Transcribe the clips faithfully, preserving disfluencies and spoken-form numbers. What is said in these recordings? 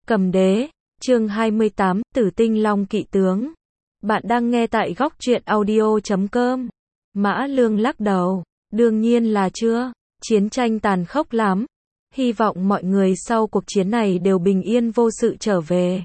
Cầm đế, chương hai mươi tám, Tử Tinh Long Kỵ Tướng. Bạn đang nghe tại góc truyện audio chấm com. Mã Lương lắc đầu, đương nhiên là chưa, chiến tranh tàn khốc lắm. Hy vọng mọi người sau cuộc chiến này đều bình yên vô sự trở về.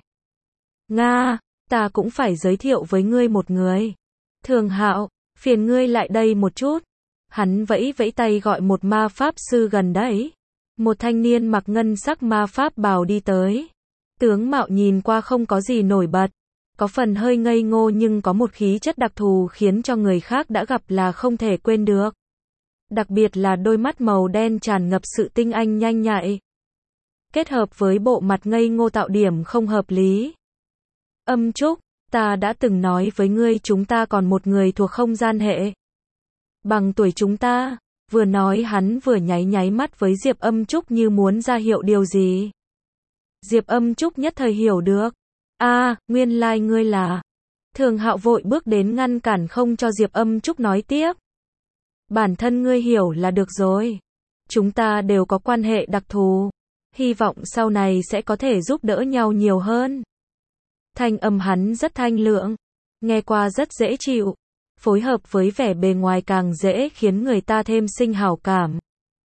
Nga, ta cũng phải giới thiệu với ngươi một người. Thường Hạo, phiền ngươi lại đây một chút. Hắn vẫy vẫy tay gọi một ma pháp sư gần đấy. Một thanh niên mặc ngân sắc ma pháp bào đi tới. Tướng mạo nhìn qua không có gì nổi bật, có phần hơi ngây ngô nhưng có một khí chất đặc thù khiến cho người khác đã gặp là không thể quên được. Đặc biệt là đôi mắt màu đen tràn ngập sự tinh anh nhanh nhạy. Kết hợp với bộ mặt ngây ngô tạo điểm không hợp lý. Âm Trúc, ta đã từng nói với ngươi chúng ta còn một người thuộc không gian hệ. Bằng tuổi chúng ta, vừa nói hắn vừa nháy nháy mắt với Diệp Âm Trúc như muốn ra hiệu điều gì. Diệp Âm Trúc nhất thời hiểu được. A, à, nguyên lai like ngươi là. Thường Hạo vội bước đến ngăn cản không cho Diệp Âm Trúc nói tiếp. Bản thân ngươi hiểu là được rồi. Chúng ta đều có quan hệ đặc thù. Hy vọng sau này sẽ có thể giúp đỡ nhau nhiều hơn. Thanh âm hắn rất thanh lượng. Nghe qua rất dễ chịu. Phối hợp với vẻ bề ngoài càng dễ khiến người ta thêm sinh hảo cảm.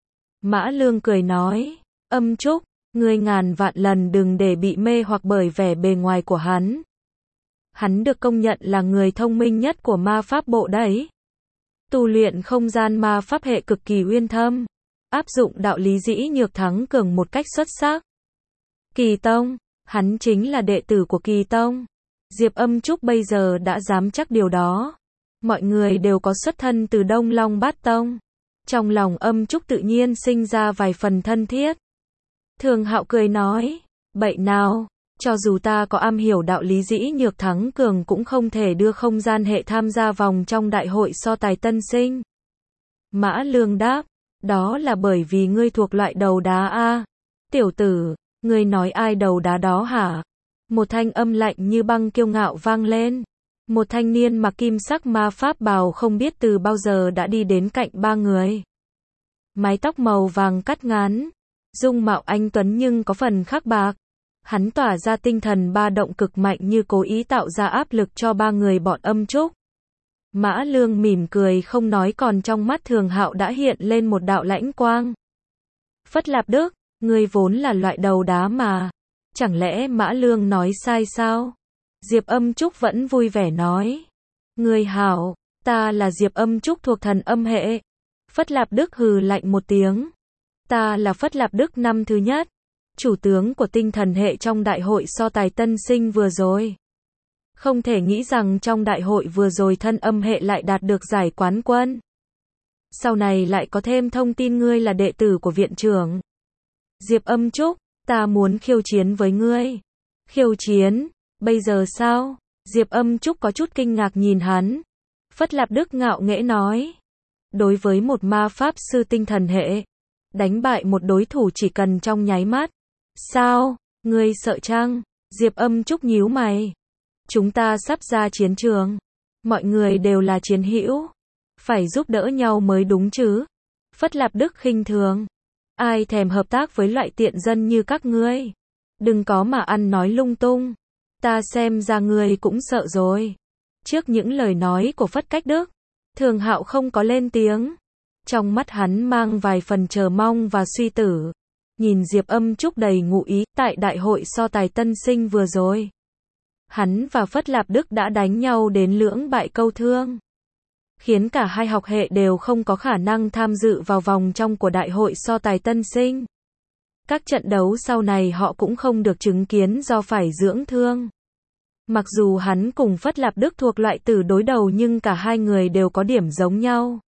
Mã Lương cười nói. Âm Trúc, ngươi ngàn vạn lần đừng để bị mê hoặc bởi vẻ bề ngoài của hắn. Hắn được công nhận là người thông minh nhất của ma pháp bộ đấy. Tu luyện không gian ma pháp hệ cực kỳ uyên thâm. Áp dụng đạo lý dĩ nhược thắng cường một cách xuất sắc. Kỳ Tông, hắn chính là đệ tử của Kỳ Tông. Diệp Âm Trúc bây giờ đã dám chắc điều đó. Mọi người đều có xuất thân từ Đông Long Bát Tông. Trong lòng Âm Trúc tự nhiên sinh ra vài phần thân thiết. Thường Hạo cười nói, bậy nào, cho dù ta có am hiểu đạo lý dĩ nhược thắng cường cũng không thể đưa không gian hệ tham gia vòng trong đại hội so tài tân sinh. Mã Lương đáp, đó là bởi vì ngươi thuộc loại đầu đá a. Tiểu tử, ngươi nói ai đầu đá đó hả? Một thanh âm lạnh như băng kiêu ngạo vang lên. Một thanh niên mặc kim sắc ma pháp bào không biết từ bao giờ đã đi đến cạnh ba người. Mái tóc màu vàng cắt ngắn. Dung mạo anh tuấn nhưng có phần khắc bạc. Hắn tỏa ra tinh thần ba động cực mạnh như cố ý tạo ra áp lực cho ba người bọn Âm Trúc. Mã Lương mỉm cười không nói còn trong mắt Thường Hạo đã hiện lên một đạo lãnh quang. Phất Lạp Đức, ngươi vốn là loại đầu đá mà. Chẳng lẽ Mã Lương nói sai sao? Diệp Âm Trúc vẫn vui vẻ nói. Ngươi hảo, ta là Diệp Âm Trúc thuộc thần âm hệ. Phất Lạp Đức hừ lạnh một tiếng. Ta là Phất Lạp Đức năm thứ nhất, chủ tướng của tinh thần hệ trong đại hội so tài tân sinh vừa rồi. Không thể nghĩ rằng trong đại hội vừa rồi thân âm hệ lại đạt được giải quán quân. Sau này lại có thêm thông tin ngươi là đệ tử của viện trưởng. Diệp Âm Trúc, ta muốn khiêu chiến với ngươi. Khiêu chiến? Bây giờ sao? Diệp Âm Trúc có chút kinh ngạc nhìn hắn. Phất Lạp Đức ngạo nghễ nói. Đối với một ma pháp sư tinh thần hệ, đánh bại một đối thủ chỉ cần trong nháy mắt. Sao? Ngươi sợ chăng? Diệp Âm Trúc nhíu mày. Chúng ta sắp ra chiến trường. Mọi người đều là chiến hữu. Phải giúp đỡ nhau mới đúng chứ. Phất Lạp Đức khinh thường. Ai thèm hợp tác với loại tiện dân như các ngươi. Đừng có mà ăn nói lung tung. Ta xem ra ngươi cũng sợ rồi. Trước những lời nói của Phất Cách Đức, Thường Hạo không có lên tiếng. Trong mắt hắn mang vài phần chờ mong và suy tử. Nhìn Diệp Âm Trúc đầy ngụ ý tại đại hội so tài tân sinh vừa rồi. Hắn và Phất Lạp Đức đã đánh nhau đến lưỡng bại câu thương. Khiến cả hai học hệ đều không có khả năng tham dự vào vòng trong của đại hội so tài tân sinh. Các trận đấu sau này họ cũng không được chứng kiến do phải dưỡng thương. Mặc dù hắn cùng Phất Lạp Đức thuộc loại tử đối đầu nhưng cả hai người đều có điểm giống nhau.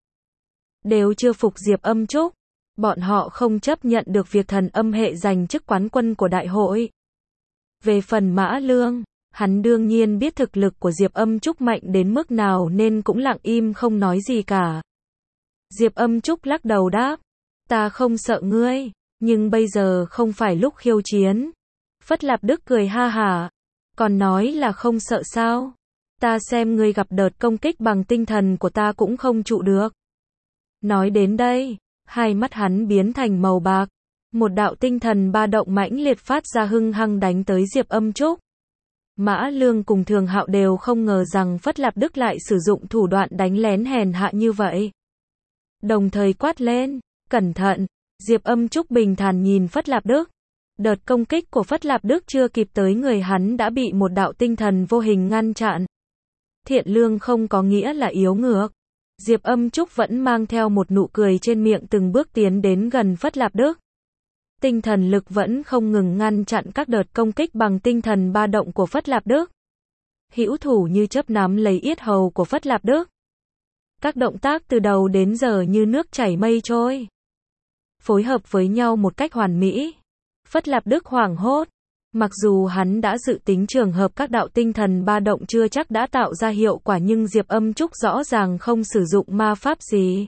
Đều chưa phục Diệp Âm Trúc. Bọn họ không chấp nhận được việc thần âm hệ giành chức quán quân của đại hội. Về phần Mã Lương, hắn đương nhiên biết thực lực của Diệp Âm Trúc mạnh đến mức nào nên cũng lặng im không nói gì cả. Diệp Âm Trúc lắc đầu đáp. Ta không sợ ngươi, nhưng bây giờ không phải lúc khiêu chiến. Phất Lạp Đức cười ha hả. Còn nói là không sợ sao? Ta xem ngươi gặp đợt công kích bằng tinh thần của ta cũng không trụ được. Nói đến đây, hai mắt hắn biến thành màu bạc. Một đạo tinh thần ba động mãnh liệt phát ra hưng hăng đánh tới Diệp Âm Trúc. Mã Lương cùng Thường Hạo đều không ngờ rằng Phất Lạp Đức lại sử dụng thủ đoạn đánh lén hèn hạ như vậy. Đồng thời quát lên, cẩn thận, Diệp Âm Trúc bình thản nhìn Phất Lạp Đức. Đợt công kích của Phất Lạp Đức chưa kịp tới người hắn đã bị một đạo tinh thần vô hình ngăn chặn. Thiện lương không có nghĩa là yếu ngược. Diệp Âm Trúc vẫn mang theo một nụ cười trên miệng từng bước tiến đến gần Phất Lạp Đức. Tinh thần lực vẫn không ngừng ngăn chặn các đợt công kích bằng tinh thần ba động của Phất Lạp Đức. Hữu thủ như chớp nắm lấy yết hầu của Phất Lạp Đức. Các động tác từ đầu đến giờ như nước chảy mây trôi, phối hợp với nhau một cách hoàn mỹ. Phất Lạp Đức hoảng hốt. Mặc dù hắn đã dự tính trường hợp các đạo tinh thần ba động chưa chắc đã tạo ra hiệu quả, nhưng Diệp Âm Trúc rõ ràng không sử dụng ma pháp gì.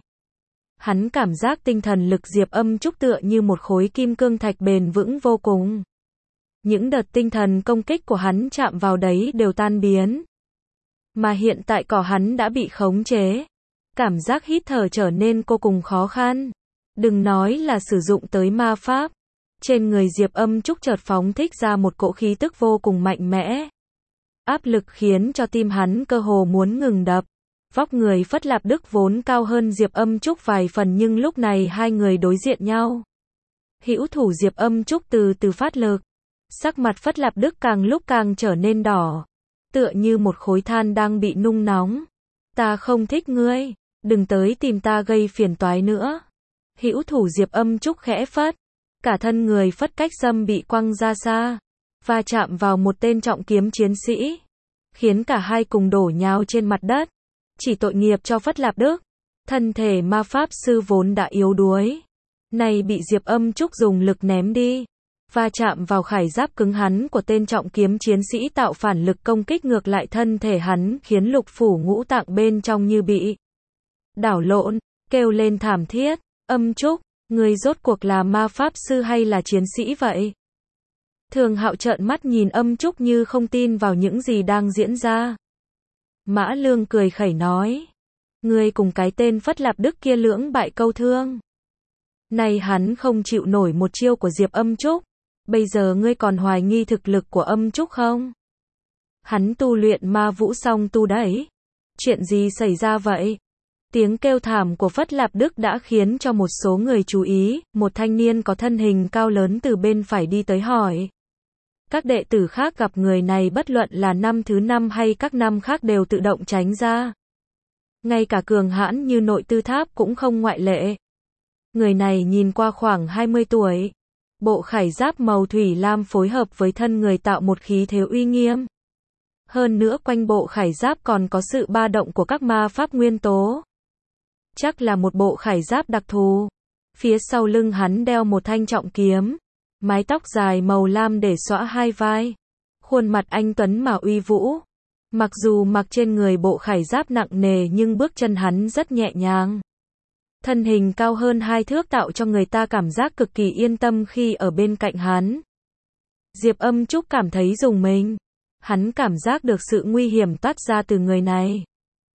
Hắn cảm giác tinh thần lực Diệp Âm Trúc tựa như một khối kim cương thạch bền vững vô cùng. Những đợt tinh thần công kích của hắn chạm vào đấy đều tan biến. Mà hiện tại cỏ hắn đã bị khống chế. Cảm giác hít thở trở nên vô cùng khó khăn. Đừng nói là sử dụng tới ma pháp. Trên người Diệp Âm Trúc chợt phóng thích ra một cỗ khí tức vô cùng mạnh mẽ. Áp lực khiến cho tim hắn cơ hồ muốn ngừng đập. Vóc người Phất Lạp Đức vốn cao hơn Diệp Âm Trúc vài phần, nhưng lúc này hai người đối diện nhau. Hữu thủ Diệp Âm Trúc từ từ phát lực. Sắc mặt Phất Lạp Đức càng lúc càng trở nên đỏ. Tựa như một khối than đang bị nung nóng. Ta không thích ngươi. Đừng tới tìm ta gây phiền toái nữa. Hữu thủ Diệp Âm Trúc khẽ phất. Cả thân người Phất Cách Sâm bị quăng ra xa. Va chạm vào một tên trọng kiếm chiến sĩ. Khiến cả hai cùng đổ nhào trên mặt đất. Chỉ tội nghiệp cho Phất Lạp Đức. Thân thể ma pháp sư vốn đã yếu đuối. Này bị Diệp Âm Trúc dùng lực ném đi. Va chạm vào khải giáp cứng hắn của tên trọng kiếm chiến sĩ tạo phản lực công kích ngược lại thân thể hắn, khiến lục phủ ngũ tạng bên trong như bị đảo lộn, kêu lên thảm thiết. Âm Trúc, người rốt cuộc là ma pháp sư hay là chiến sĩ vậy? Thường Hạo trợn mắt nhìn Âm Trúc như không tin vào những gì đang diễn ra. Mã Lương cười khẩy nói. Ngươi cùng cái tên Phất Lạp Đức kia lưỡng bại câu thương. Này hắn không chịu nổi một chiêu của Diệp Âm Trúc. Bây giờ ngươi còn hoài nghi thực lực của Âm Trúc không? Hắn tu luyện ma vũ song tu đấy. Chuyện gì xảy ra vậy? Tiếng kêu thảm của Phất Lạp Đức đã khiến cho một số người chú ý. Một thanh niên có thân hình cao lớn từ bên phải đi tới hỏi. Các đệ tử khác gặp người này bất luận là năm thứ năm hay các năm khác đều tự động tránh ra. Ngay cả cường hãn như Nội Tư Tháp cũng không ngoại lệ. Người này nhìn qua khoảng hai mươi tuổi. Bộ khải giáp màu thủy lam phối hợp với thân người tạo một khí thế uy nghiêm. Hơn nữa quanh bộ khải giáp còn có sự ba động của các ma pháp nguyên tố. Chắc là một bộ khải giáp đặc thù. Phía sau lưng hắn đeo một thanh trọng kiếm. Mái tóc dài màu lam để xõa hai vai. Khuôn mặt anh tuấn mà uy vũ. Mặc dù mặc trên người bộ khải giáp nặng nề nhưng bước chân hắn rất nhẹ nhàng. Thân hình cao hơn hai thước tạo cho người ta cảm giác cực kỳ yên tâm khi ở bên cạnh hắn. Diệp Âm Trúc cảm thấy rùng mình. Hắn cảm giác được sự nguy hiểm toát ra từ người này.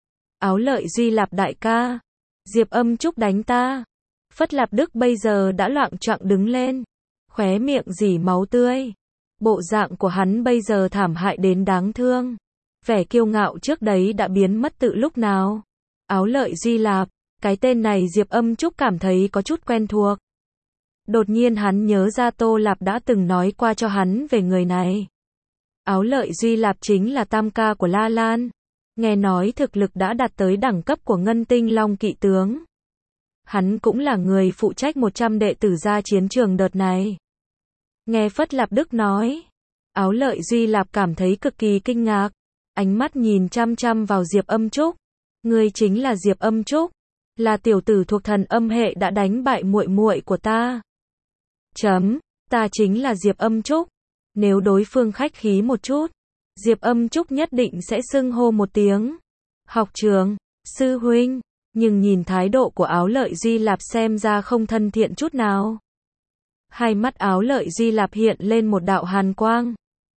Áo Lợi Duy Lạp đại ca. Diệp Âm Trúc đánh ta. Phất Lạp Đức bây giờ đã loạng choạng đứng lên. Khóe miệng rỉ máu tươi. Bộ dạng của hắn bây giờ thảm hại đến đáng thương. Vẻ kiêu ngạo trước đấy đã biến mất từ lúc nào. Áo Lợi Duy Lạp. Cái tên này Diệp Âm Trúc cảm thấy có chút quen thuộc. Đột nhiên hắn nhớ ra Tô Lạp đã từng nói qua cho hắn về người này. Áo Lợi Duy Lạp chính là tam ca của La Lan. Nghe nói thực lực đã đạt tới đẳng cấp của Ngân Tinh Long Kỵ Tướng. Hắn cũng là người phụ trách một trăm đệ tử ra chiến trường đợt này. Nghe Phất Lạp Đức nói. Áo Lợi Duy Lạp cảm thấy cực kỳ kinh ngạc. Ánh mắt nhìn chăm chăm vào Diệp Âm Trúc. Ngươi chính là Diệp Âm Trúc. Là tiểu tử thuộc thần âm hệ đã đánh bại muội muội của ta. Chấm, ta chính là Diệp Âm Trúc. Nếu đối phương khách khí một chút, Diệp Âm Trúc nhất định sẽ xưng hô một tiếng. Học trường, sư huynh, nhưng nhìn thái độ của Áo Lợi Duy Lạp xem ra không thân thiện chút nào. Hai mắt Áo Lợi Duy Lạp hiện lên một đạo hàn quang.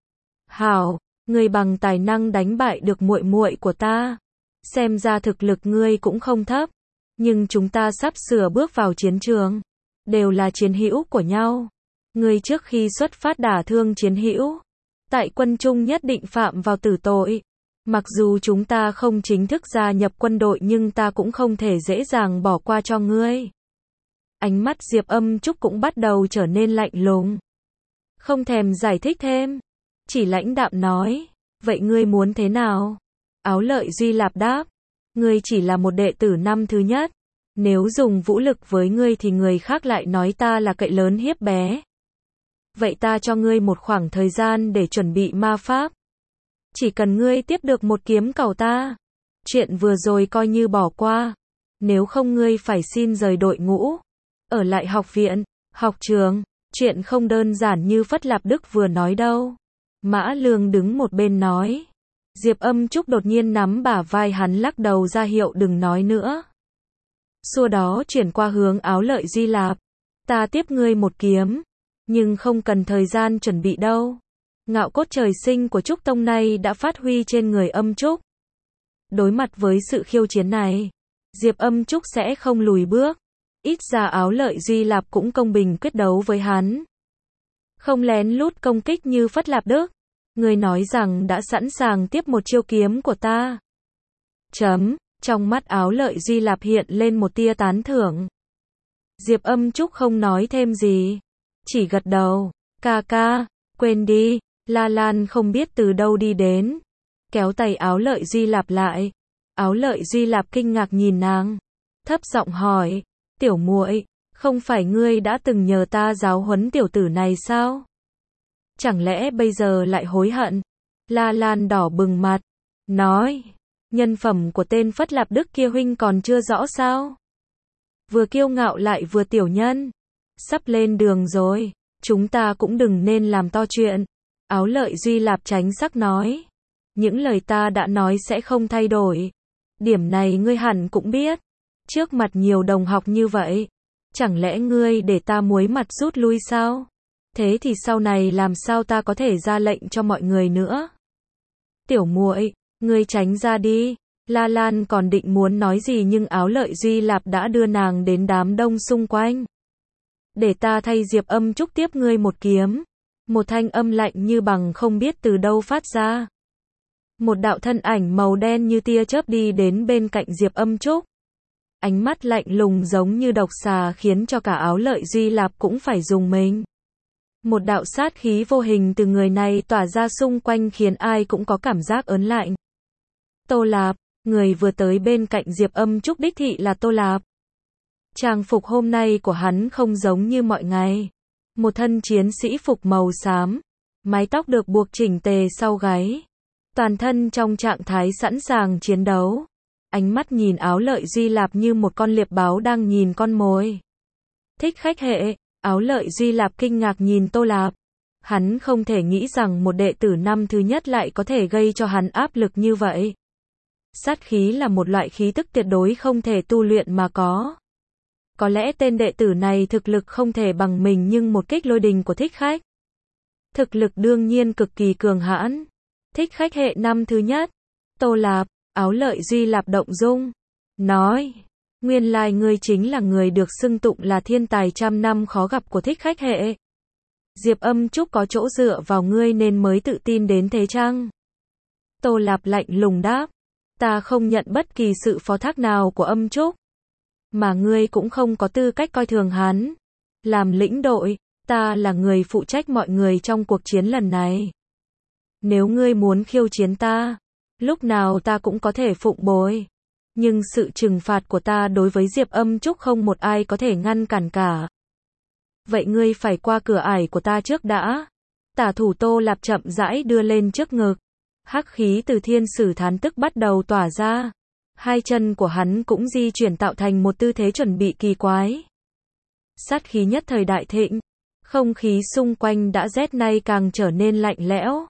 Hảo, ngươi bằng tài năng đánh bại được muội muội của ta. Xem ra thực lực ngươi cũng không thấp. Nhưng chúng ta sắp sửa bước vào chiến trường. đều là chiến hữu của nhau. Ngươi trước khi xuất phát đả thương chiến hữu, tại quân trung nhất định phạm vào tử tội. Mặc dù chúng ta không chính thức gia nhập quân đội nhưng ta cũng không thể dễ dàng bỏ qua cho ngươi. Ánh mắt Diệp Âm Trúc cũng bắt đầu trở nên lạnh lùng. Không thèm giải thích thêm, chỉ lãnh đạm nói, vậy ngươi muốn thế nào? Áo Lợi Duy Lạp đáp, ngươi chỉ là một đệ tử năm thứ nhất. Nếu dùng vũ lực với ngươi thì người khác lại nói ta là cậy lớn hiếp bé. Vậy ta cho ngươi một khoảng thời gian để chuẩn bị ma pháp. Chỉ cần ngươi tiếp được một kiếm cầu ta, chuyện vừa rồi coi như bỏ qua. Nếu không ngươi phải xin rời đội ngũ, ở lại học viện, học trường. Chuyện không đơn giản như Phất Lạp Đức vừa nói đâu. Mã Lương đứng một bên nói. Diệp Âm Trúc đột nhiên nắm bả vai hắn lắc đầu ra hiệu đừng nói nữa. Xua đó chuyển qua hướng Áo Lợi Duy Lạp. Ta tiếp ngươi một kiếm, nhưng không cần thời gian chuẩn bị đâu. Ngạo cốt trời sinh của Trúc Tông này đã phát huy trên người Âm Trúc. Đối mặt với sự khiêu chiến này, Diệp Âm Trúc sẽ không lùi bước. Ít ra Áo Lợi Duy Lạp cũng công bình quyết đấu với hắn. Không lén lút công kích như Phất Lạp Đức. Người nói rằng đã sẵn sàng tiếp một chiêu kiếm của ta. Chấm, trong mắt Áo Lợi Duy Lạp hiện lên một tia tán thưởng. Diệp Âm Trúc không nói thêm gì, chỉ gật đầu. Ca ca, quên đi. La Lan không biết từ đâu đi đến, kéo tay Áo Lợi Duy Lạp lại. Áo Lợi Duy Lạp kinh ngạc nhìn nàng, thấp giọng hỏi, tiểu muội, không phải ngươi đã từng nhờ ta giáo huấn tiểu tử này sao? Chẳng lẽ bây giờ lại hối hận? La Lan đỏ bừng mặt, nói, nhân phẩm của tên Phất Lạp Đức kia huynh còn chưa rõ sao? Vừa kiêu ngạo lại vừa tiểu nhân, sắp lên đường rồi, chúng ta cũng đừng nên làm to chuyện. Áo Lợi Duy Lạp tránh sắc nói, những lời ta đã nói sẽ không thay đổi. Điểm này ngươi hẳn cũng biết. Trước mặt nhiều đồng học như vậy, chẳng lẽ ngươi để ta muối mặt rút lui sao? Thế thì sau này làm sao ta có thể ra lệnh cho mọi người nữa? Tiểu muội, ngươi tránh ra đi. La Lan còn định muốn nói gì nhưng Áo Lợi Duy Lạp đã đưa nàng đến đám đông xung quanh. Để ta thay Diệp Âm Trúc tiếp ngươi một kiếm. Một thanh âm lạnh như bằng không biết từ đâu phát ra. Một đạo thân ảnh màu đen như tia chớp đi đến bên cạnh Diệp Âm Trúc. Ánh mắt lạnh lùng giống như độc xà khiến cho cả Áo Lợi Duy Lạp cũng phải rùng mình. Một đạo sát khí vô hình từ người này tỏa ra xung quanh khiến ai cũng có cảm giác ớn lạnh. Tô Lạp, người vừa tới bên cạnh Diệp Âm Trúc đích thị là Tô Lạp. Trang phục hôm nay của hắn không giống như mọi ngày. Một thân chiến sĩ phục màu xám, mái tóc được buộc chỉnh tề sau gáy. Toàn thân trong trạng thái sẵn sàng chiến đấu. Ánh mắt nhìn Áo Lợi Duy Lạp như một con liệp báo đang nhìn con mồi. Thích khách hệ, Áo Lợi Duy Lạp kinh ngạc nhìn Tô Lạp. Hắn không thể nghĩ rằng một đệ tử năm thứ nhất lại có thể gây cho hắn áp lực như vậy. Sát khí là một loại khí tức tuyệt đối không thể tu luyện mà có. Có lẽ tên đệ tử này thực lực không thể bằng mình nhưng một kích lôi đình của thích khách. Thực lực đương nhiên cực kỳ cường hãn. Thích khách hệ năm thứ nhất. Tô Lạp, Áo Lợi Duy Lạp động dung. Nói, nguyên lai ngươi chính là người được xưng tụng là thiên tài trăm năm khó gặp của thích khách hệ. Diệp Âm Trúc có chỗ dựa vào ngươi nên mới tự tin đến thế chăng? Tô Lạp lạnh lùng đáp. Ta không nhận bất kỳ sự phó thác nào của Âm Trúc. Mà ngươi cũng không có tư cách coi thường hắn. Làm lĩnh đội, ta là người phụ trách mọi người trong cuộc chiến lần này. Nếu ngươi muốn khiêu chiến ta, lúc nào ta cũng có thể phụng bồi. Nhưng sự trừng phạt của ta đối với Diệp Âm Trúc không một ai có thể ngăn cản cả. Vậy ngươi phải qua cửa ải của ta trước đã. Tả thủ Tô Lạp chậm rãi đưa lên trước ngực. Hắc khí từ thiên sử thán tức bắt đầu tỏa ra. Hai chân của hắn cũng di chuyển tạo thành một tư thế chuẩn bị kỳ quái. Sát khí nhất thời đại thịnh. Không khí xung quanh đã rét nay càng trở nên lạnh lẽo.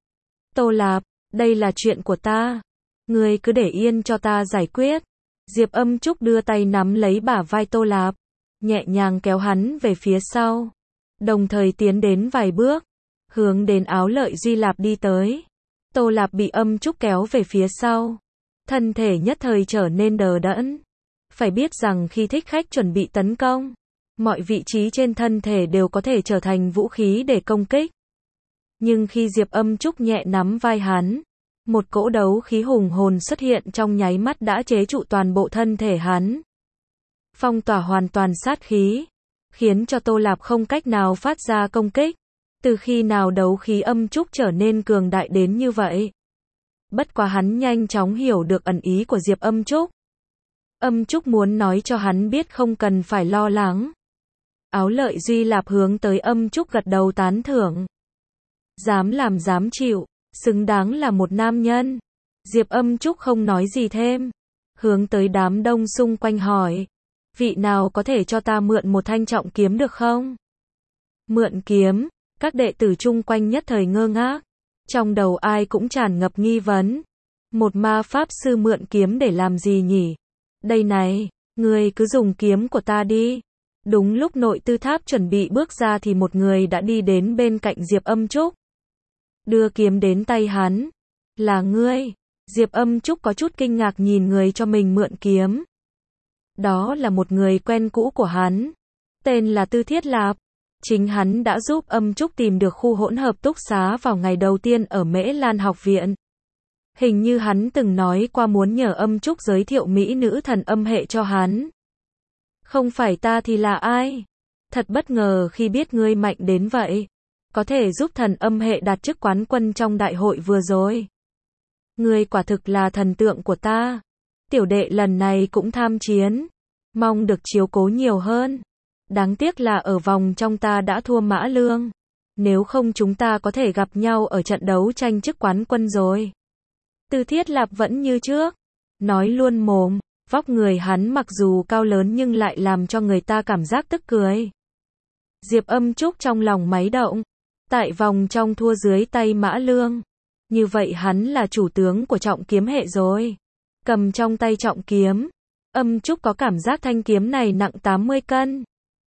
Tô Lạp, đây là chuyện của ta. Ngươi cứ để yên cho ta giải quyết. Diệp Âm Trúc đưa tay nắm lấy bả vai Tô Lạp. Nhẹ nhàng kéo hắn về phía sau. Đồng thời tiến đến vài bước. Hướng đến Áo Lợi Duy Lạp đi tới. Tô Lạp bị Âm Trúc kéo về phía sau. Thân thể nhất thời trở nên đờ đẫn. Phải biết rằng khi thích khách chuẩn bị tấn công, mọi vị trí trên thân thể đều có thể trở thành vũ khí để công kích. Nhưng khi Diệp Âm Trúc nhẹ nắm vai hắn, một cỗ đấu khí hùng hồn xuất hiện trong nháy mắt đã chế trụ toàn bộ thân thể hắn. Phong tỏa hoàn toàn sát khí, khiến cho Tô Lạp không cách nào phát ra công kích. Từ khi nào đấu khí âm trúc trở nên cường đại đến như vậy? Bất quá hắn nhanh chóng hiểu được ẩn ý của Diệp Âm Trúc. Âm Trúc muốn nói cho hắn biết không cần phải lo lắng. Áo Lợi Duy Lạp hướng tới Âm Trúc gật đầu tán thưởng. Dám làm dám chịu, xứng đáng là một nam nhân. Diệp Âm Trúc không nói gì thêm, hướng tới đám đông xung quanh hỏi, vị nào có thể cho ta mượn một thanh trọng kiếm được không? Mượn kiếm, các đệ tử chung quanh nhất thời ngơ ngác, trong đầu ai cũng tràn ngập nghi vấn. Một ma pháp sư mượn kiếm để làm gì nhỉ? Đây này, ngươi cứ dùng kiếm của ta đi. Đúng lúc Nội Tư Tháp chuẩn bị bước ra thì một người đã đi đến bên cạnh Diệp Âm Trúc, đưa kiếm đến tay hắn. Là ngươi? Diệp Âm Trúc có chút kinh ngạc nhìn người cho mình mượn kiếm. Đó là một người quen cũ của hắn, tên là Tư Thiết Lạp. Chính hắn đã giúp Âm Trúc tìm được khu hỗn hợp túc xá vào ngày đầu tiên ở Mễ Lan học viện. Hình như hắn từng nói qua muốn nhờ Âm Trúc giới thiệu mỹ nữ thần âm hệ cho hắn. Không phải ta thì là ai? Thật bất ngờ khi biết ngươi mạnh đến vậy, có thể giúp thần âm hệ đạt chức quán quân trong đại hội vừa rồi. Ngươi quả thực là thần tượng của ta. Tiểu đệ lần này cũng tham chiến, mong được chiếu cố nhiều hơn. Đáng tiếc là ở vòng trong ta đã thua Mã Lương. Nếu không chúng ta có thể gặp nhau ở trận đấu tranh chức quán quân rồi. Tư Thiết Lạp vẫn như trước, nói luôn mồm. Vóc người hắn mặc dù cao lớn nhưng lại làm cho người ta cảm giác tức cười. Diệp Âm Trúc trong lòng máy động. Tại vòng trong thua dưới tay Mã Lương, như vậy hắn là chủ tướng của trọng kiếm hệ rồi. Cầm trong tay trọng kiếm, Âm Trúc có cảm giác thanh kiếm này nặng tám mươi cân.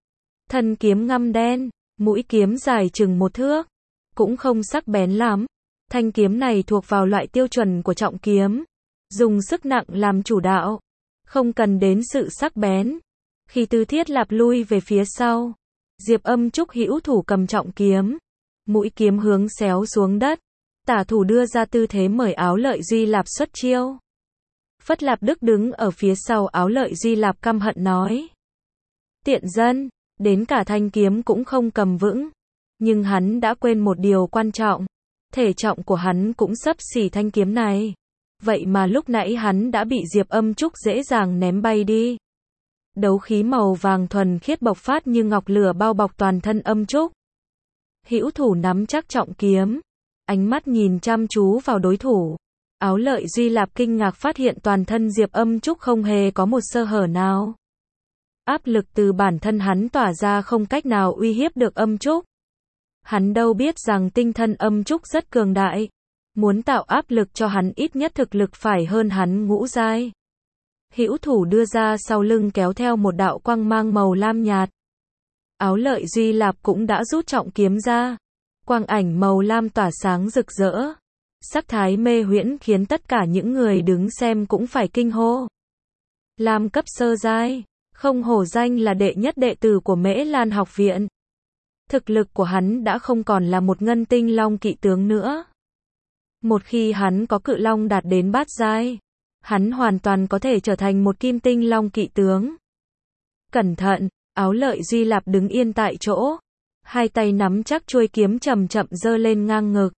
Thân kiếm ngăm đen, mũi kiếm dài chừng một thước, cũng không sắc bén lắm. Thanh kiếm này thuộc vào loại tiêu chuẩn của trọng kiếm, dùng sức nặng làm chủ đạo, không cần đến sự sắc bén. Khi Tư Thiết Lạp lui về phía sau, Diệp Âm Trúc hữu thủ cầm trọng kiếm, mũi kiếm hướng xéo xuống đất, tả thủ đưa ra tư thế mời Áo Lợi Duy Lạp xuất chiêu. Phất Lạp Đức đứng ở phía sau Áo Lợi Duy Lạp căm hận nói: Tiện dân, đến cả thanh kiếm cũng không cầm vững. Nhưng hắn đã quên một điều quan trọng, thể trọng của hắn cũng xấp xỉ thanh kiếm này. Vậy mà lúc nãy hắn đã bị Diệp Âm Trúc dễ dàng ném bay đi. Đấu khí màu vàng thuần khiết bộc phát như ngọc lửa bao bọc toàn thân Âm Trúc. Hữu thủ nắm chắc trọng kiếm, ánh mắt nhìn chăm chú vào đối thủ. Áo Lợi Duy Lạp kinh ngạc phát hiện toàn thân Diệp Âm Trúc không hề có một sơ hở nào. Áp lực từ bản thân hắn tỏa ra không cách nào uy hiếp được Âm Trúc. Hắn đâu biết rằng tinh thần Âm Trúc rất cường đại. Muốn tạo áp lực cho hắn ít nhất thực lực phải hơn hắn ngũ giai. Hữu thủ đưa ra sau lưng kéo theo một đạo quang mang màu lam nhạt. Áo Lợi Duy Lạp cũng đã rút trọng kiếm ra. Quang ảnh màu lam tỏa sáng rực rỡ. Sắc thái mê huyễn khiến tất cả những người đứng xem cũng phải kinh hô. Lam cấp sơ giai, không hổ danh là đệ nhất đệ tử của Mễ Lan học viện. Thực lực của hắn đã không còn là một ngân tinh long kỵ tướng nữa. Một khi hắn có cự long đạt đến bát giai, hắn hoàn toàn có thể trở thành một kim tinh long kỵ tướng. Cẩn thận, Áo Lợi Duy Lạp đứng yên tại chỗ, hai tay nắm chắc chuôi kiếm chậm chậm giơ lên ngang ngực.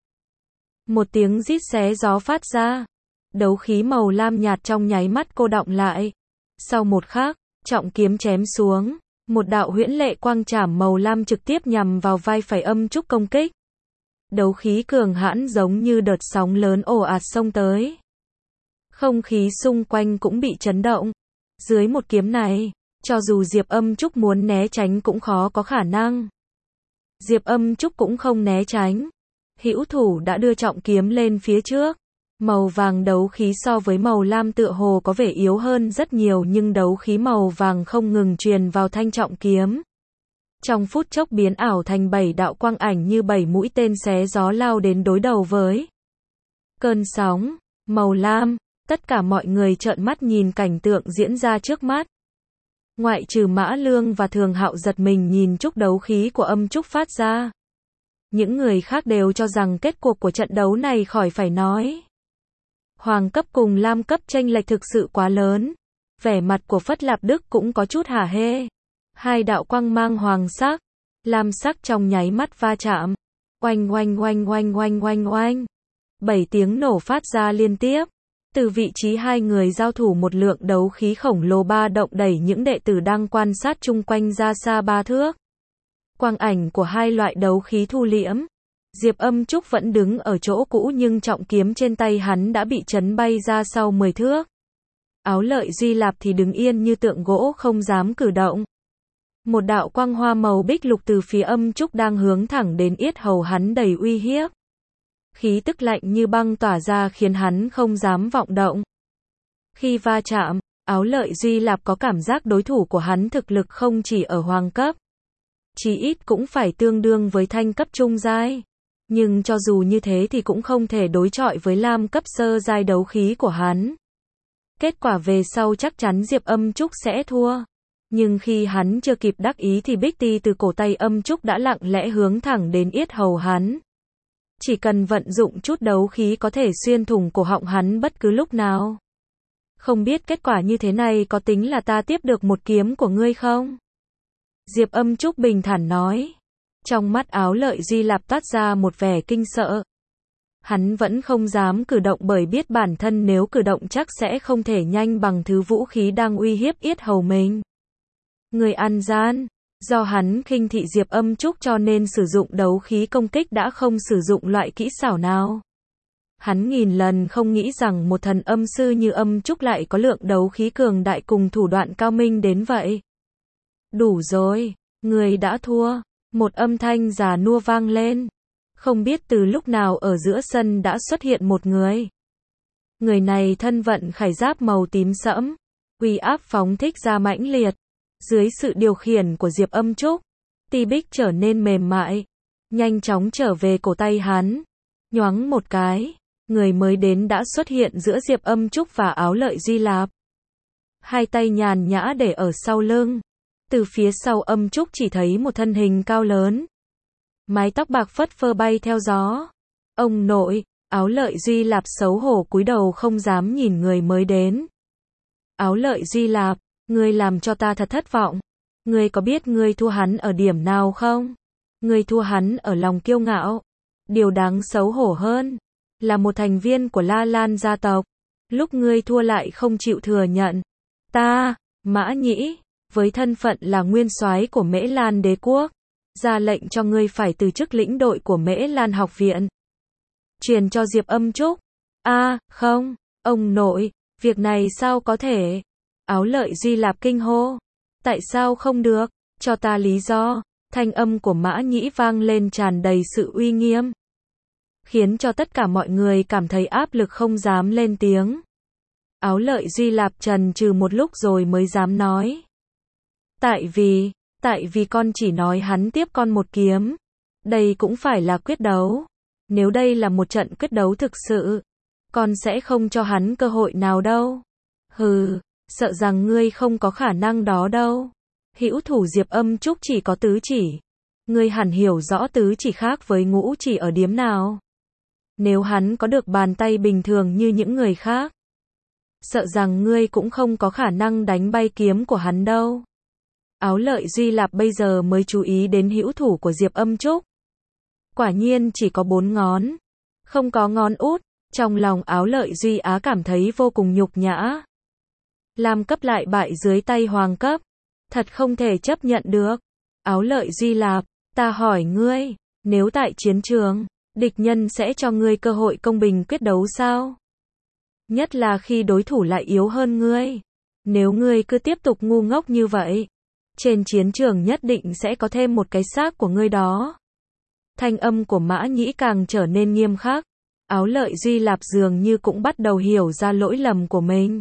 Một tiếng rít xé gió phát ra, đấu khí màu lam nhạt trong nháy mắt cô đọng lại. Sau một khắc, trọng kiếm chém xuống, một đạo huyễn lệ quang trảm màu lam trực tiếp nhằm vào vai phải Âm Trúc công kích. Đấu khí cường hãn giống như đợt sóng lớn ồ ạt xông tới. Không khí xung quanh cũng bị chấn động. Dưới một kiếm này, cho dù Diệp Âm Trúc muốn né tránh cũng khó có khả năng. Diệp Âm Trúc cũng không né tránh. Hữu thủ đã đưa trọng kiếm lên phía trước. Màu vàng đấu khí so với màu lam tựa hồ có vẻ yếu hơn rất nhiều, nhưng đấu khí màu vàng không ngừng truyền vào thanh trọng kiếm. Trong phút chốc biến ảo thành bảy đạo quang ảnh như bảy mũi tên xé gió lao đến đối đầu với cơn sóng màu lam. Tất cả mọi người trợn mắt nhìn cảnh tượng diễn ra trước mắt. Ngoại trừ Mã Lương và Thường Hạo giật mình nhìn chút đấu khí của âm trúc phát ra. Những người khác đều cho rằng kết cuộc của trận đấu này khỏi phải nói. Hoàng cấp cùng lam cấp chênh lệch thực sự quá lớn. Vẻ mặt của Phất Lạp Đức cũng có chút hả hê. Hai đạo quang mang hoàng sắc, lam sắc trong nháy mắt va chạm. Oanh oanh oanh oanh oanh oanh oanh. Bảy tiếng nổ phát ra liên tiếp. Từ vị trí hai người giao thủ một lượng đấu khí khổng lồ ba động đẩy những đệ tử đang quan sát chung quanh ra xa ba thước. Quang ảnh của hai loại đấu khí thu liễm. Diệp Âm Trúc vẫn đứng ở chỗ cũ nhưng trọng kiếm trên tay hắn đã bị chấn bay ra sau mười thước. Áo Lợi Duy Lạp thì đứng yên như tượng gỗ không dám cử động. Một đạo quang hoa màu bích lục từ phía Âm Trúc đang hướng thẳng đến yết hầu hắn đầy uy hiếp. Khí tức lạnh như băng tỏa ra khiến hắn không dám vọng động. Khi va chạm, Áo Lợi Duy Lạp có cảm giác đối thủ của hắn thực lực không chỉ ở hoàng cấp. Chí ít cũng phải tương đương với thanh cấp trung giai. Nhưng cho dù như thế thì cũng không thể đối chọi với lam cấp sơ giai đấu khí của hắn. Kết quả về sau chắc chắn Diệp Âm Trúc sẽ thua. Nhưng khi hắn chưa kịp đắc ý thì bích ti từ cổ tay Âm Trúc đã lặng lẽ hướng thẳng đến yết hầu hắn. Chỉ cần vận dụng chút đấu khí có thể xuyên thủng cổ họng hắn bất cứ lúc nào. Không biết kết quả như thế này có tính là ta tiếp được một kiếm của ngươi không? Diệp Âm Trúc bình thản nói. Trong mắt Áo Lợi Duy Lạp toát ra một vẻ kinh sợ. Hắn vẫn không dám cử động bởi biết bản thân nếu cử động chắc sẽ không thể nhanh bằng thứ vũ khí đang uy hiếp yết hầu mình. Người ăn gian. Do hắn khinh thị Diệp Âm Trúc cho nên sử dụng đấu khí công kích đã không sử dụng loại kỹ xảo nào. Hắn nghìn lần không nghĩ rằng một thần âm sư như Âm Trúc lại có lượng đấu khí cường đại cùng thủ đoạn cao minh đến vậy. Đủ rồi, người đã thua. Một âm thanh già nua vang lên. Không biết từ lúc nào ở giữa sân đã xuất hiện một người. Người này thân vận khải giáp màu tím sẫm. Uy áp phóng thích ra mãnh liệt. Dưới sự điều khiển của Diệp Âm Trúc, ti bích trở nên mềm mại. Nhanh chóng trở về cổ tay hắn. Nhoáng một cái. Người mới đến đã xuất hiện giữa Diệp Âm Trúc và Áo Lợi Duy Lạp. Hai tay nhàn nhã để ở sau lưng. Từ phía sau Âm Trúc chỉ thấy một thân hình cao lớn. Mái tóc bạc phất phơ bay theo gió. Ông nội, Áo Lợi Duy Lạp xấu hổ cúi đầu không dám nhìn người mới đến. Áo Lợi Duy Lạp, ngươi làm cho ta thật thất vọng. Ngươi có biết ngươi thua hắn ở điểm nào không? Ngươi thua hắn ở lòng kiêu ngạo. Điều đáng xấu hổ hơn, là một thành viên của La Lan gia tộc. Lúc ngươi thua lại không chịu thừa nhận. Ta, Mã Nhĩ, với thân phận là nguyên soái của Mễ Lan đế quốc, ra lệnh cho ngươi phải từ chức lĩnh đội của Mễ Lan học viện. Truyền cho Diệp Âm Trúc. A, à, không, ông nội, việc này sao có thể? Áo Lợi Duy Lạp kinh hô. Tại sao không được? Cho ta lý do. Thanh âm của Mã Nhĩ vang lên tràn đầy sự uy nghiêm. Khiến cho tất cả mọi người cảm thấy áp lực không dám lên tiếng. Áo Lợi Duy Lạp trần trừ một lúc rồi mới dám nói. Tại vì, tại vì con chỉ nói hắn tiếp con một kiếm. Đây cũng phải là quyết đấu. Nếu đây là một trận quyết đấu thực sự, con sẽ không cho hắn cơ hội nào đâu. Hừ, sợ rằng ngươi không có khả năng đó đâu. Hữu thủ Diệp Âm Trúc chỉ có tứ chỉ. Ngươi hẳn hiểu rõ tứ chỉ khác với ngũ chỉ ở điểm nào. Nếu hắn có được bàn tay bình thường như những người khác, sợ rằng ngươi cũng không có khả năng đánh bay kiếm của hắn đâu. Áo Lợi Duy Lạp bây giờ mới chú ý đến hữu thủ của Diệp Âm Trúc. Quả nhiên chỉ có bốn ngón, không có ngón út. Trong lòng Áo Lợi Duy Á cảm thấy vô cùng nhục nhã. Lam cấp lại bại dưới tay hoàng cấp, thật không thể chấp nhận được. Áo Lợi Duy Lạp, ta hỏi ngươi, nếu tại chiến trường, địch nhân sẽ cho ngươi cơ hội công bình quyết đấu sao? Nhất là khi đối thủ lại yếu hơn ngươi. Nếu ngươi cứ tiếp tục ngu ngốc như vậy, trên chiến trường nhất định sẽ có thêm một cái xác của ngươi đó. Thanh âm của Mã Nhĩ càng trở nên nghiêm khắc. Áo Lợi Duy Lạp dường như cũng bắt đầu hiểu ra lỗi lầm của mình.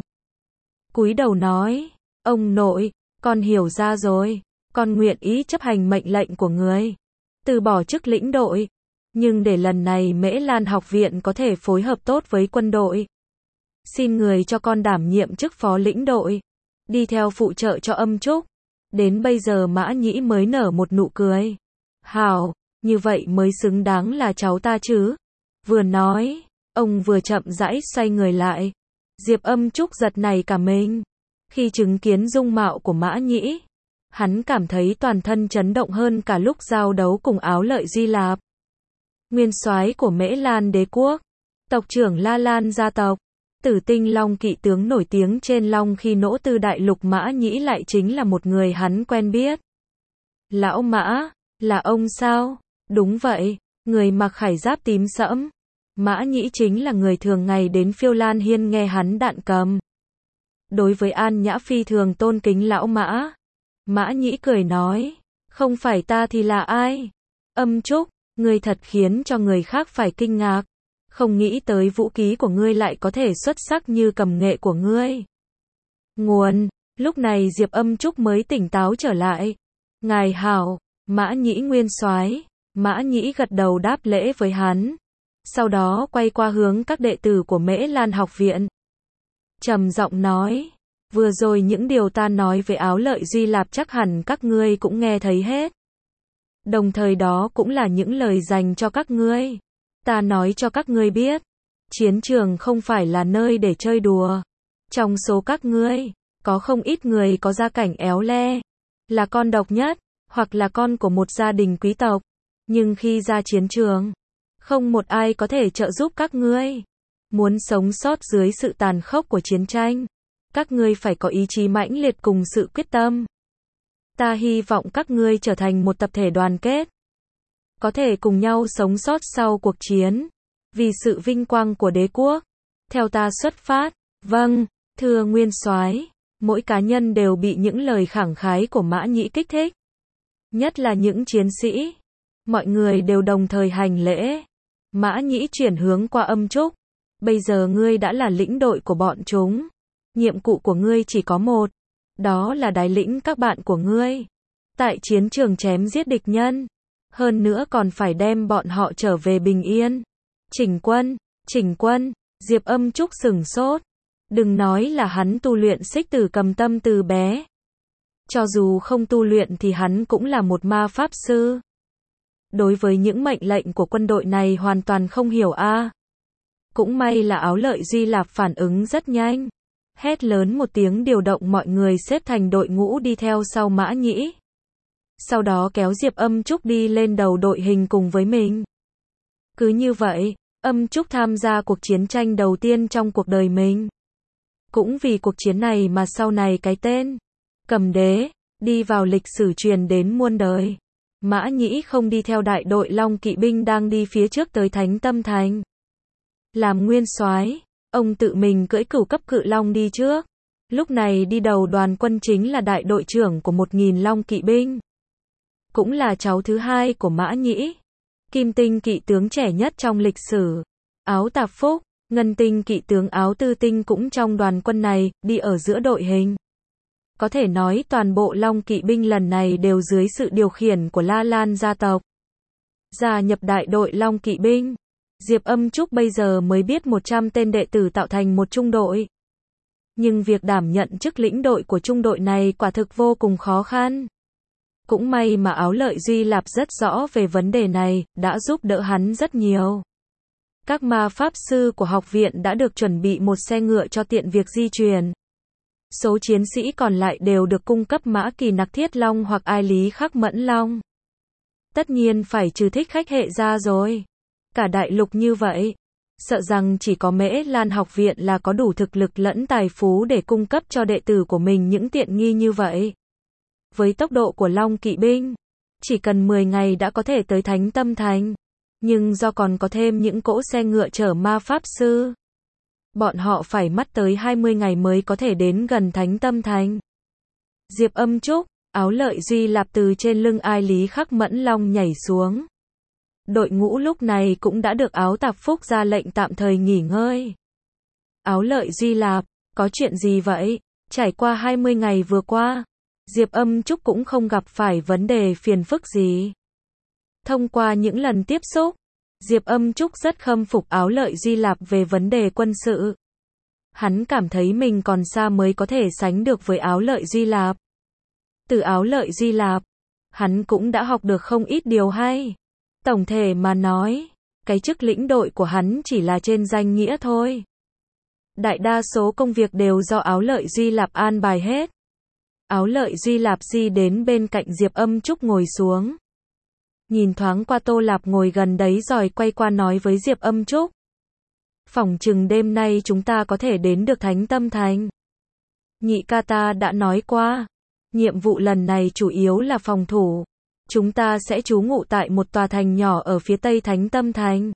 Cúi đầu nói, ông nội, con hiểu ra rồi, con nguyện ý chấp hành mệnh lệnh của người, từ bỏ chức lĩnh đội, nhưng để lần này Mễ Lan học viện có thể phối hợp tốt với quân đội, xin người cho con đảm nhiệm chức phó lĩnh đội. đi theo phụ trợ cho Âm Trúc. Đến bây giờ Mã Nhĩ mới nở một nụ cười. Hảo, như vậy mới xứng đáng là cháu ta chứ. Vừa nói, ông vừa chậm rãi xoay người lại. Diệp Âm Trúc giật nảy cả mình. Khi chứng kiến dung mạo của Mã Nhĩ, hắn cảm thấy toàn thân chấn động hơn cả lúc giao đấu cùng Áo Lợi Duy Lạp. Nguyên soái của Mễ Lan đế quốc, tộc trưởng La Lan gia tộc, Tử Tinh Long kỵ tướng nổi tiếng trên Long Khi Nỗ Tư đại lục Mã Nhĩ lại chính là một người hắn quen biết. Lão Mã, là ông sao? Đúng vậy, người mặc khải giáp tím sẫm. Mã Nhĩ chính là người thường ngày đến Phiêu Lan Hiên nghe hắn đạn cầm. Đối với An Nhã phi thường tôn kính lão Mã. Mã Nhĩ cười nói, không phải ta thì là ai? Âm Trúc, ngươi thật khiến cho người khác phải kinh ngạc. Không nghĩ tới vũ khí của ngươi lại có thể xuất sắc như cầm nghệ của ngươi. Nguồn, lúc này Diệp Âm Trúc mới tỉnh táo trở lại. Ngài hảo, Mã Nhĩ nguyên soái. Mã Nhĩ gật đầu đáp lễ với hắn. Sau đó quay qua hướng các đệ tử của Mễ Lan học viện. Trầm giọng nói, vừa rồi những điều ta nói về Áo Lợi Duy Lạp chắc hẳn các ngươi cũng nghe thấy hết. Đồng thời đó cũng là những lời dành cho các ngươi. Ta nói cho các ngươi biết, chiến trường không phải là nơi để chơi đùa. Trong số các ngươi, có không ít người có gia cảnh éo le, là con độc nhất, hoặc là con của một gia đình quý tộc. Nhưng khi ra chiến trường, không một ai có thể trợ giúp các ngươi. Muốn sống sót dưới sự tàn khốc của chiến tranh, các ngươi phải có ý chí mãnh liệt cùng sự quyết tâm. Ta hy vọng các ngươi trở thành một tập thể đoàn kết, có thể cùng nhau sống sót sau cuộc chiến, vì sự vinh quang của đế quốc. Theo ta xuất phát. Vâng, thưa nguyên soái. Mỗi cá nhân đều bị những lời khẳng khái của Mã Nhĩ kích thích. Nhất là những chiến sĩ. Mọi người đều đồng thời hành lễ. Mã Nhĩ chuyển hướng qua Âm Trúc. Bây giờ ngươi đã là lĩnh đội của bọn chúng. Nhiệm vụ của ngươi chỉ có một. Đó là đái lĩnh các bạn của ngươi tại chiến trường chém giết địch nhân. Hơn nữa còn phải đem bọn họ trở về bình yên. Chỉnh quân, chỉnh quân. Diệp Âm Trúc sửng sốt. Đừng nói là hắn tu luyện xích tử cầm tâm từ bé. Cho dù không tu luyện thì hắn cũng là một ma pháp sư. Đối với những mệnh lệnh của quân đội này hoàn toàn không hiểu a. À. Cũng may là Áo Lợi Duy Lạp phản ứng rất nhanh. Hét lớn một tiếng điều động mọi người xếp thành đội ngũ đi theo sau Mã Nhĩ. Sau đó kéo Diệp Âm Trúc đi lên đầu đội hình cùng với mình. Cứ như vậy, Âm Trúc tham gia cuộc chiến tranh đầu tiên trong cuộc đời mình. Cũng vì cuộc chiến này mà sau này cái tên Cầm Đế đi vào lịch sử truyền đến muôn đời. Mã Nhĩ không đi theo đại đội Long kỵ binh đang đi phía trước tới Thánh Tâm Thành. Làm nguyên soái, ông tự mình cưỡi cửu cấp cự long đi trước. Lúc này đi đầu đoàn quân chính là đại đội trưởng của một nghìn Long kỵ binh. Cũng là cháu thứ hai của Mã Nhĩ. Kim Tinh kỵ tướng trẻ nhất trong lịch sử. Áo Tạp Phúc, Ngân Tinh kỵ tướng Áo Tư Tinh cũng trong đoàn quân này, đi ở giữa đội hình. Có thể nói toàn bộ Long kỵ binh lần này đều dưới sự điều khiển của La Lan gia tộc. Gia nhập đại đội Long kỵ binh. Diệp Âm Trúc bây giờ mới biết một trăm tên đệ tử tạo thành một trung đội. Nhưng việc đảm nhận chức lĩnh đội của trung đội này quả thực vô cùng khó khăn. Cũng may mà Áo Lợi Duy Lạp rất rõ về vấn đề này, đã giúp đỡ hắn rất nhiều. Các ma pháp sư của học viện đã được chuẩn bị một xe ngựa cho tiện việc di chuyển. Số chiến sĩ còn lại đều được cung cấp mã kỳ nặc thiết long hoặc ai lý khắc mẫn long. Tất nhiên phải trừ thích khách hệ ra rồi. Cả đại lục như vậy, sợ rằng chỉ có Mễ Lan học viện là có đủ thực lực lẫn tài phú để cung cấp cho đệ tử của mình những tiện nghi như vậy. Với tốc độ của Long kỵ binh, chỉ cần mười ngày đã có thể tới Thánh Tâm Thành. Nhưng do còn có thêm những cỗ xe ngựa chở ma pháp sư, bọn họ phải mất tới hai mươi ngày mới có thể đến gần Thánh Tâm Thành. Diệp Âm Trúc, Áo Lợi Duy Lạp từ trên lưng ai lý khắc mẫn long nhảy xuống. Đội ngũ lúc này cũng đã được Áo Tạp Phúc ra lệnh tạm thời nghỉ ngơi. Áo Lợi Duy Lạp, có chuyện gì vậy? Trải qua hai mươi ngày vừa qua, Diệp Âm Trúc cũng không gặp phải vấn đề phiền phức gì. Thông qua những lần tiếp xúc, Diệp Âm Trúc rất khâm phục Áo Lợi Duy Lạp về vấn đề quân sự. Hắn cảm thấy mình còn xa mới có thể sánh được với Áo Lợi Duy Lạp. Từ Áo Lợi Duy Lạp, hắn cũng đã học được không ít điều hay. Tổng thể mà nói, cái chức lĩnh đội của hắn chỉ là trên danh nghĩa thôi. Đại đa số công việc đều do Áo Lợi Duy Lạp an bài hết. Áo Lợi Duy Lạp di đến bên cạnh Diệp Âm Trúc ngồi xuống. Nhìn thoáng qua Tô Lạp ngồi gần đấy rồi quay qua nói với Diệp Âm Trúc. Phỏng chừng đêm nay chúng ta có thể đến được Thánh Tâm Thành. Nhị ca ta đã nói qua, nhiệm vụ lần này chủ yếu là phòng thủ. Chúng ta sẽ trú ngụ tại một tòa thành nhỏ ở phía tây Thánh Tâm Thành.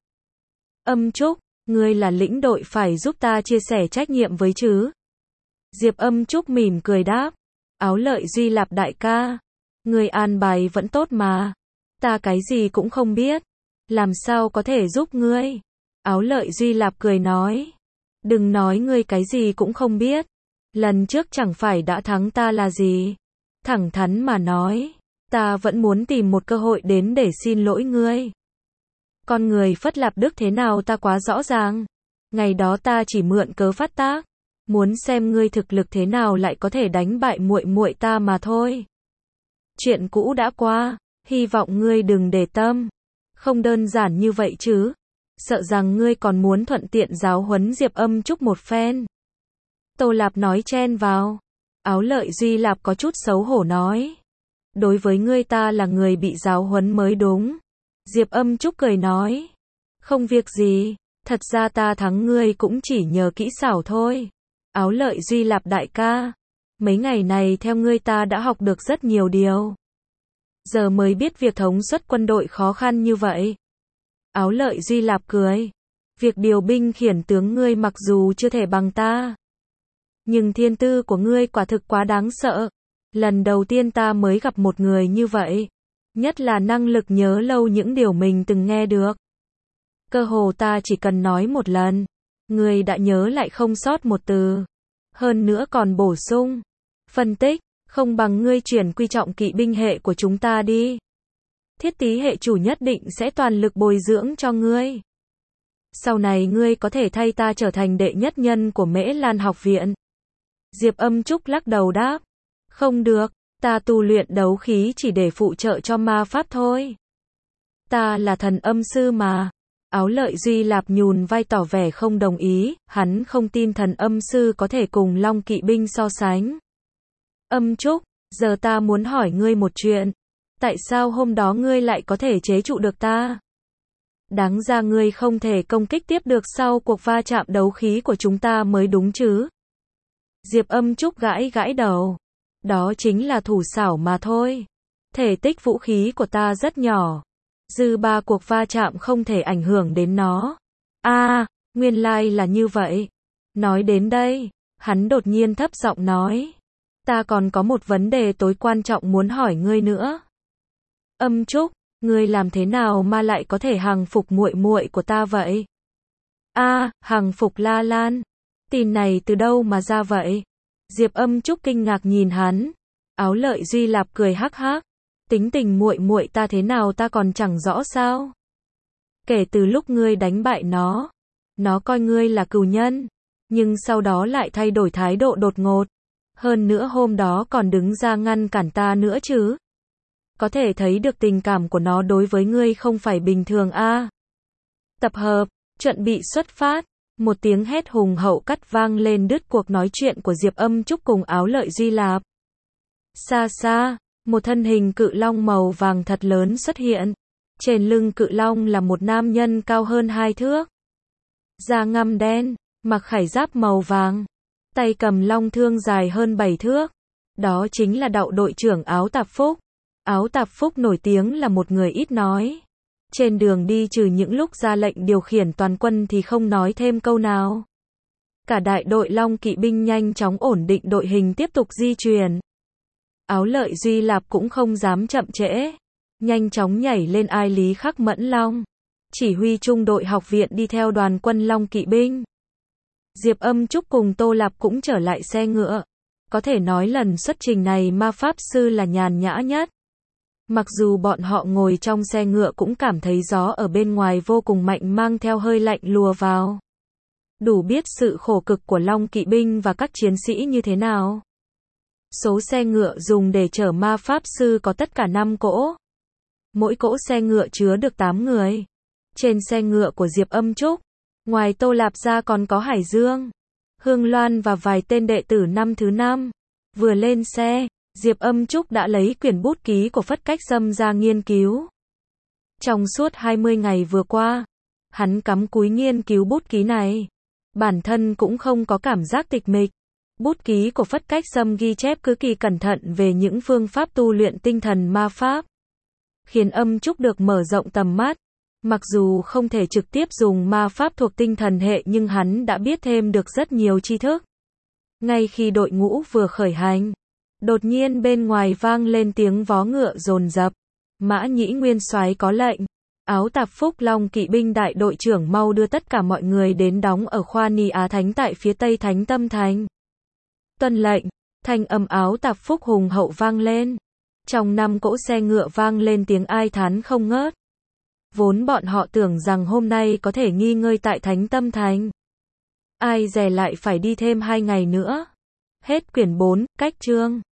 Âm Trúc, ngươi là lĩnh đội phải giúp ta chia sẻ trách nhiệm với chứ? Diệp Âm Trúc mỉm cười đáp. Áo Lợi Duy Lạp đại ca, ngươi an bài vẫn tốt mà. Ta cái gì cũng không biết, làm sao có thể giúp ngươi? Áo Lợi Duy Lạp cười nói. Đừng nói ngươi cái gì cũng không biết. Lần trước chẳng phải đã thắng ta là gì? Thẳng thắn mà nói, ta vẫn muốn tìm một cơ hội đến để xin lỗi ngươi. Con người Phất Lạp Đức thế nào ta quá rõ ràng. Ngày đó ta chỉ mượn cớ phát tác, muốn xem ngươi thực lực thế nào lại có thể đánh bại muội muội ta mà thôi. Chuyện cũ đã qua, hy vọng ngươi đừng để tâm. Không đơn giản như vậy chứ. Sợ rằng ngươi còn muốn thuận tiện giáo huấn Diệp Âm Trúc một phen. Tô Lạp nói chen vào. Áo Lợi Duy Lạp có chút xấu hổ nói. Đối với ngươi ta là người bị giáo huấn mới đúng. Diệp Âm Trúc cười nói. Không việc gì, thật ra ta thắng ngươi cũng chỉ nhờ kỹ xảo thôi. Áo Lợi Duy Lạp đại ca, mấy ngày này theo ngươi ta đã học được rất nhiều điều. Giờ mới biết việc thống suất quân đội khó khăn như vậy. Áo Lợi Duy Lạp cười. Việc điều binh khiển tướng ngươi mặc dù chưa thể bằng ta, nhưng thiên tư của ngươi quả thực quá đáng sợ. Lần đầu tiên ta mới gặp một người như vậy. Nhất là năng lực nhớ lâu những điều mình từng nghe được. Cơ hồ ta chỉ cần nói một lần, ngươi đã nhớ lại không sót một từ. Hơn nữa còn bổ sung, phân tích, không bằng ngươi chuyển quy trọng kỵ binh hệ của chúng ta đi. Thiết Tý hệ chủ nhất định sẽ toàn lực bồi dưỡng cho ngươi. Sau này ngươi có thể thay ta trở thành đệ nhất nhân của Mễ Lan học viện. Diệp Âm Trúc lắc đầu đáp. Không được, ta tu luyện đấu khí chỉ để phụ trợ cho ma pháp thôi. Ta là thần âm sư mà. Áo Lợi Duy Lạp nhún vai tỏ vẻ không đồng ý, hắn không tin thần âm sư có thể cùng Long kỵ binh so sánh. Âm Trúc, giờ ta muốn hỏi ngươi một chuyện. Tại sao hôm đó ngươi lại có thể chế trụ được ta? Đáng ra ngươi không thể công kích tiếp được sau cuộc va chạm đấu khí của chúng ta mới đúng chứ? Diệp Âm Trúc gãi gãi đầu. Đó chính là thủ xảo mà thôi. Thể tích vũ khí của ta rất nhỏ. Dư ba cuộc va chạm không thể ảnh hưởng đến nó. A, à, nguyên lai là như vậy. Nói đến đây, hắn đột nhiên thấp giọng nói. Ta còn có một vấn đề tối quan trọng muốn hỏi ngươi nữa. Âm Trúc, ngươi làm thế nào mà lại có thể hàng phục muội muội của ta vậy? A, à, hàng phục La Lan. Tin này từ đâu mà ra vậy? Diệp Âm Trúc kinh ngạc nhìn hắn. Áo Lợi Duy Lạp cười hắc hắc. Tính tình muội muội ta thế nào ta còn chẳng rõ sao? Kể từ lúc ngươi đánh bại nó, nó coi ngươi là cừu nhân, nhưng sau đó lại thay đổi thái độ đột ngột. Hơn nữa hôm đó còn đứng ra ngăn cản ta nữa chứ. Có thể thấy được tình cảm của nó đối với ngươi không phải bình thường a. À. Tập hợp, chuẩn bị xuất phát. Một tiếng hét hùng hậu cắt vang lên đứt cuộc nói chuyện của Diệp Âm Trúc cùng Áo Lợi Duy Lạp. Xa xa, một thân hình cự long màu vàng thật lớn xuất hiện. Trên lưng cự long là một nam nhân cao hơn hai thước. Da ngăm đen, mặc khải giáp màu vàng. Tay cầm long thương dài hơn bảy thước. Đó chính là đạo đội trưởng Áo Tạp Phúc. Áo Tạp Phúc nổi tiếng là một người ít nói. Trên đường đi trừ những lúc ra lệnh điều khiển toàn quân thì không nói thêm câu nào. Cả đại đội Long kỵ binh nhanh chóng ổn định đội hình tiếp tục di chuyển. Áo Lợi Duy Lạp cũng không dám chậm trễ. Nhanh chóng nhảy lên ai Lý Khắc Mẫn Long. Chỉ huy trung đội học viện đi theo đoàn quân Long kỵ binh. Diệp Âm Trúc cùng Tô Lạp cũng trở lại xe ngựa. Có thể nói lần xuất trình này ma pháp sư là nhàn nhã nhất. Mặc dù bọn họ ngồi trong xe ngựa cũng cảm thấy gió ở bên ngoài vô cùng mạnh mang theo hơi lạnh lùa vào. đủ biết sự khổ cực của Long Kỵ binh và các chiến sĩ như thế nào. Số xe ngựa dùng để chở ma pháp sư có tất cả năm cỗ. Mỗi cỗ xe ngựa chứa được tám người. Trên xe ngựa của Diệp Âm Trúc, ngoài Tô Lạp ra còn có Hải Dương, Hương Loan và vài tên đệ tử năm thứ năm. Vừa lên xe, Diệp Âm Trúc đã lấy quyển bút ký của Phất Cách Sâm ra nghiên cứu. Trong suốt hai mươi ngày vừa qua, hắn cắm cúi nghiên cứu bút ký này. Bản thân cũng không có cảm giác tịch mịch. Bút ký của Phất Cách Sâm ghi chép cực kỳ cẩn thận về những phương pháp tu luyện tinh thần ma pháp, khiến Âm Trúc được mở rộng tầm mắt. Mặc dù không thể trực tiếp dùng ma pháp thuộc tinh thần hệ nhưng hắn đã biết thêm được rất nhiều tri thức. Ngay khi đội ngũ vừa khởi hành, đột nhiên bên ngoài vang lên tiếng vó ngựa dồn dập. Mã Nhĩ Nguyên soái có lệnh, Áo Tạp Phúc Long Kỵ binh đại đội trưởng mau đưa tất cả mọi người đến đóng ở khoa Ni Á Thánh tại phía tây Thánh Tâm Thành. Tuân lệnh, thanh âm Áo Tạp Phúc hùng hậu vang lên. Trong năm cỗ xe ngựa vang lên tiếng ai thán không ngớt. Vốn bọn họ tưởng rằng hôm nay có thể nghỉ ngơi tại Thánh Tâm Thành. Ai dè lại phải đi thêm hai ngày nữa. Hết quyển bốn, cách chương.